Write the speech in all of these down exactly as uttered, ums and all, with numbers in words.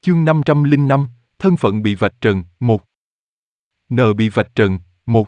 Chương năm trăm lẻ năm, thân phận bị vạch trần, một. Nợ bị vạch trần, một.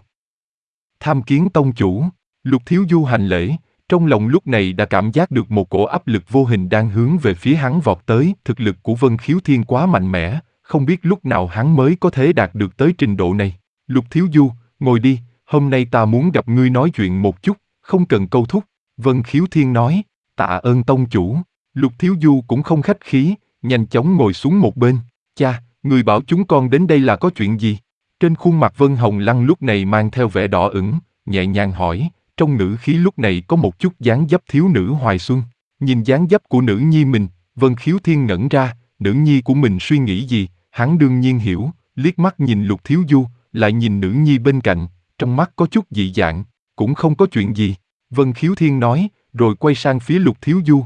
Tham kiến tông chủ. Lục Thiếu Du hành lễ, trong lòng lúc này đã cảm giác được một cổ áp lực vô hình đang hướng về phía hắn vọt tới. Thực lực của Vân Khiếu Thiên quá mạnh mẽ, không biết lúc nào hắn mới có thể đạt được tới trình độ này. Lục Thiếu Du, ngồi đi, hôm nay ta muốn gặp ngươi nói chuyện một chút, không cần câu thúc. Vân Khiếu Thiên nói, tạ ơn tông chủ. Lục Thiếu Du cũng không khách khí, nhanh chóng ngồi xuống một bên. Cha, người bảo chúng con đến đây là có chuyện gì? Trên khuôn mặt Vân Hồng Lăng lúc này mang theo vẻ đỏ ửng, nhẹ nhàng hỏi, trong ngữ khí lúc này có một chút dáng dấp thiếu nữ hoài xuân. Nhìn dáng dấp của nữ nhi mình, Vân Khiếu Thiên ngẩn ra, nữ nhi của mình suy nghĩ gì, hắn đương nhiên hiểu, liếc mắt nhìn Lục Thiếu Du, lại nhìn nữ nhi bên cạnh, trong mắt có chút dị dạng, cũng không có chuyện gì. Vân Khiếu Thiên nói, rồi quay sang phía Lục Thiếu Du.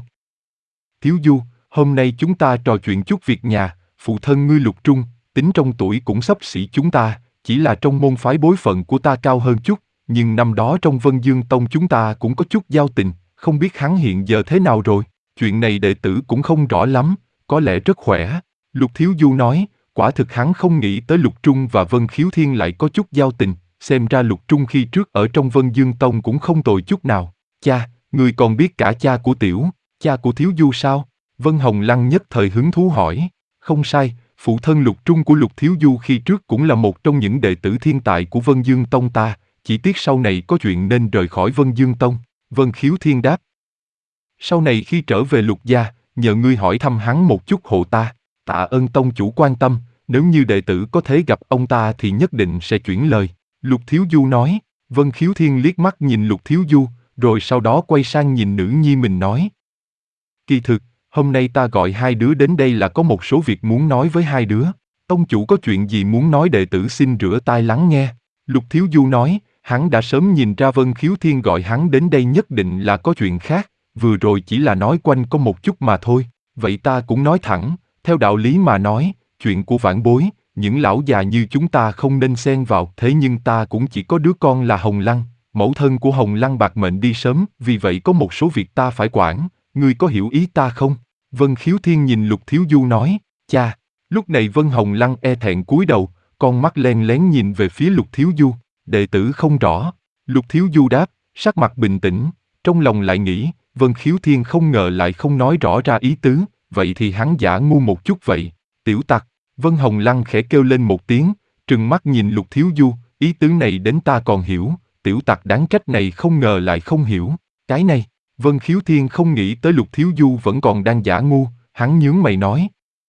Thiếu Du, hôm nay chúng ta trò chuyện chút việc nhà, phụ thân ngươi Lục Trung, tính trong tuổi cũng xấp xỉ chúng ta, chỉ là trong môn phái bối phận của ta cao hơn chút, nhưng năm đó trong Vân Dương Tông chúng ta cũng có chút giao tình, không biết hắn hiện giờ thế nào rồi, chuyện này đệ tử cũng không rõ lắm, có lẽ rất khỏe. Lục Thiếu Du nói, quả thực hắn không nghĩ tới Lục Trung và Vân Khiếu Thiên lại có chút giao tình, xem ra Lục Trung khi trước ở trong Vân Dương Tông cũng không tồi chút nào. Cha, người còn biết cả cha của Tiểu, cha của Thiếu Du sao? Vân Hồng Lăng nhất thời hứng thú hỏi. Không sai, phụ thân Lục Trung của Lục Thiếu Du khi trước cũng là một trong những đệ tử thiên tài của Vân Dương Tông ta, chỉ tiếc sau này có chuyện nên rời khỏi Vân Dương Tông. Vân Khiếu Thiên đáp. Sau này khi trở về Lục gia, nhờ ngươi hỏi thăm hắn một chút hộ ta, tạ ơn tông chủ quan tâm, nếu như đệ tử có thể gặp ông ta thì nhất định sẽ chuyển lời. Lục Thiếu Du nói. Vân Khiếu Thiên liếc mắt nhìn Lục Thiếu Du, rồi sau đó quay sang nhìn nữ nhi mình nói. Kỳ thực, hôm nay ta gọi hai đứa đến đây là có một số việc muốn nói với hai đứa. Tông chủ có chuyện gì muốn nói đệ tử xin rửa tai lắng nghe. Lục Thiếu Du nói, hắn đã sớm nhìn ra Vân Khiếu Thiên gọi hắn đến đây nhất định là có chuyện khác, vừa rồi chỉ là nói quanh có một chút mà thôi. Vậy ta cũng nói thẳng, theo đạo lý mà nói, chuyện của vãn bối, những lão già như chúng ta không nên xen vào. Thế nhưng ta cũng chỉ có đứa con là Hồng Lăng, mẫu thân của Hồng Lăng bạc mệnh đi sớm, vì vậy có một số việc ta phải quản, ngươi có hiểu ý ta không? Vân Khiếu Thiên nhìn Lục Thiếu Du nói, cha. Lúc này Vân Hồng Lăng e thẹn cúi đầu, con mắt len lén nhìn về phía Lục Thiếu Du, đệ tử không rõ. Lục Thiếu Du đáp, sắc mặt bình tĩnh, trong lòng lại nghĩ, Vân Khiếu Thiên không ngờ lại không nói rõ ra ý tứ, vậy thì hắn giả ngu một chút vậy. Tiểu tặc. Vân Hồng Lăng khẽ kêu lên một tiếng, trừng mắt nhìn Lục Thiếu Du, ý tứ này đến ta còn hiểu, tiểu tặc đáng trách này không ngờ lại không hiểu. Cái này, Vân Khiếu Thiên không nghĩ tới Lục Thiếu Du vẫn còn đang giả ngu, hắn nhướng mày nói.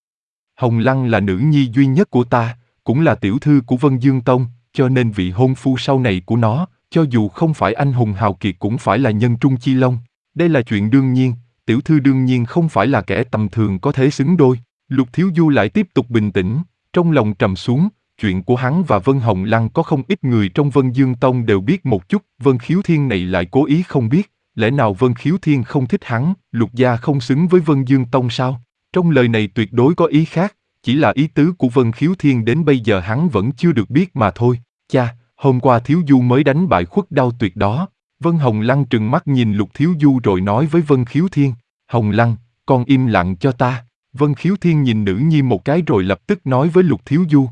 Hồng Lăng là nữ nhi duy nhất của ta, cũng là tiểu thư của Vân Dương Tông, cho nên vị hôn phu sau này của nó, cho dù không phải anh hùng hào kiệt cũng phải là nhân trung chi long. Đây là chuyện đương nhiên, tiểu thư đương nhiên không phải là kẻ tầm thường có thể xứng đôi. Lục Thiếu Du lại tiếp tục bình tĩnh, trong lòng trầm xuống, chuyện của hắn và Vân Hồng Lăng có không ít người trong Vân Dương Tông đều biết một chút, Vân Khiếu Thiên này lại cố ý không biết, lẽ nào Vân Khiếu Thiên không thích hắn, Lục gia không xứng với Vân Dương Tông sao? Trong lời này tuyệt đối có ý khác, chỉ là ý tứ của Vân Khiếu Thiên đến bây giờ hắn vẫn chưa được biết mà thôi. Cha, hôm qua Thiếu Du mới đánh bại Khuất Đao Tuyệt đó. Vân Hồng Lăng trừng mắt nhìn Lục Thiếu Du rồi nói với Vân Khiếu Thiên, Hồng Lăng, con im lặng cho ta. Vân Khiếu Thiên nhìn nữ nhi một cái rồi lập tức nói với Lục Thiếu Du.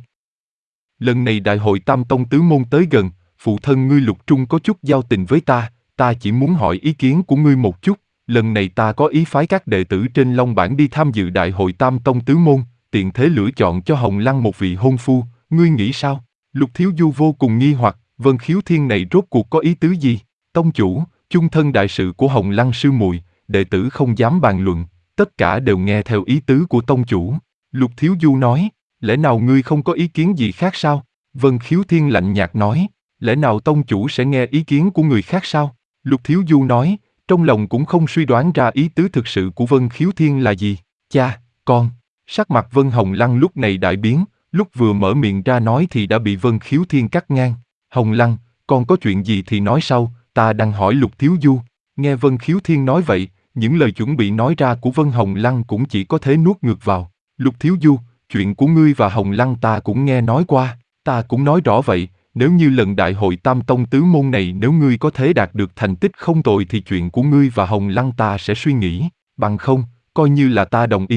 Lần này đại hội Tam Tông Tứ Môn tới gần, phụ thân ngươi Lục Trung có chút giao tình với ta, ta chỉ muốn hỏi ý kiến của ngươi một chút, lần này ta có ý phái các đệ tử trên Long Bản đi tham dự đại hội Tam Tông Tứ Môn, tiện thế lựa chọn cho Hồng Lăng một vị hôn phu, ngươi nghĩ sao? Lục Thiếu Du vô cùng nghi hoặc, Vân Khiếu Thiên này rốt cuộc có ý tứ gì? Tông chủ, chung thân đại sự của Hồng Lăng sư muội, đệ tử không dám bàn luận, tất cả đều nghe theo ý tứ của tông chủ. Lục Thiếu Du nói, lẽ nào ngươi không có ý kiến gì khác sao? Vân Khiếu Thiên lạnh nhạt nói, lẽ nào tông chủ sẽ nghe ý kiến của người khác sao? Lục Thiếu Du nói, trong lòng cũng không suy đoán ra ý tứ thực sự của Vân Khiếu Thiên là gì. Cha, con. Sắc mặt Vân Hồng Lăng lúc này đại biến, lúc vừa mở miệng ra nói thì đã bị Vân Khiếu Thiên cắt ngang. Hồng Lăng, con có chuyện gì thì nói sau, ta đang hỏi Lục Thiếu Du. Nghe Vân Khiếu Thiên nói vậy, những lời chuẩn bị nói ra của Vân Hồng Lăng cũng chỉ có thể nuốt ngược vào. Lục Thiếu Du, chuyện của ngươi và Hồng Lăng ta cũng nghe nói qua, ta cũng nói rõ vậy, nếu như lần đại hội Tam Tông Tứ Môn này nếu ngươi có thể đạt được thành tích không tồi thì chuyện của ngươi và Hồng Lăng ta sẽ suy nghĩ, bằng không, coi như là ta đồng ý,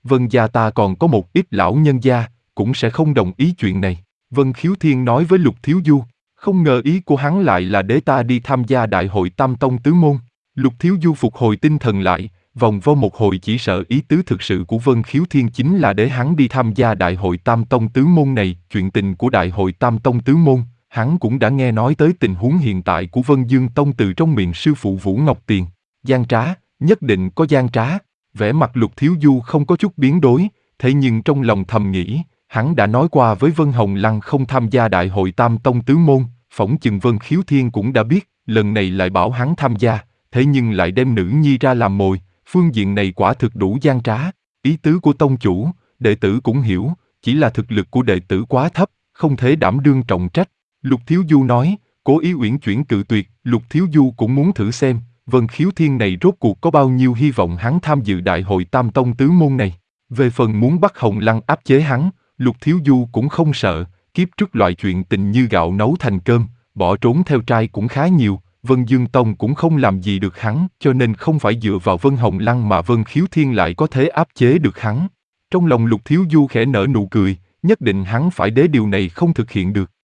Vân gia ta còn có một ít lão nhân gia, cũng sẽ không đồng ý chuyện này. Vân Khiếu Thiên nói với Lục Thiếu Du, không ngờ ý của hắn lại là để ta đi tham gia đại hội Tam Tông Tứ Môn. Lục Thiếu Du phục hồi tinh thần lại, vòng vo một hồi chỉ sợ ý tứ thực sự của Vân Khiếu Thiên chính là để hắn đi tham gia đại hội Tam Tông Tứ Môn này. Chuyện tình của đại hội Tam Tông Tứ Môn, hắn cũng đã nghe nói tới tình huống hiện tại của Vân Dương Tông từ trong miệng sư phụ Vũ Ngọc Tiền. Gian trá, nhất định có gian trá. Vẻ mặt Lục Thiếu Du không có chút biến đổi, thế nhưng trong lòng thầm nghĩ, hắn đã nói qua với Vân Hồng Lăng không tham gia đại hội Tam Tông Tứ Môn, phỏng chừng Vân Khiếu Thiên cũng đã biết, lần này lại bảo hắn tham gia, thế nhưng lại đem nữ nhi ra làm mồi, phương diện này quả thực đủ gian trá. Ý tứ của tông chủ, đệ tử cũng hiểu, chỉ là thực lực của đệ tử quá thấp, không thể đảm đương trọng trách. Lục Thiếu Du nói, cố ý uyển chuyển cự tuyệt. Lục Thiếu Du cũng muốn thử xem, Vân Khiếu Thiên này rốt cuộc có bao nhiêu hy vọng hắn tham dự đại hội Tam Tông Tứ Môn này. Về phần muốn bắt Hồng Lăng áp chế hắn, Lục Thiếu Du cũng không sợ, kiếp trước loại chuyện tình như gạo nấu thành cơm, bỏ trốn theo trai cũng khá nhiều, Vân Dương Tông cũng không làm gì được hắn, cho nên không phải dựa vào Vân Hồng Lăng mà Vân Khiếu Thiên lại có thể áp chế được hắn. Trong lòng Lục Thiếu Du khẽ nở nụ cười, nhất định hắn phải để điều này không thực hiện được.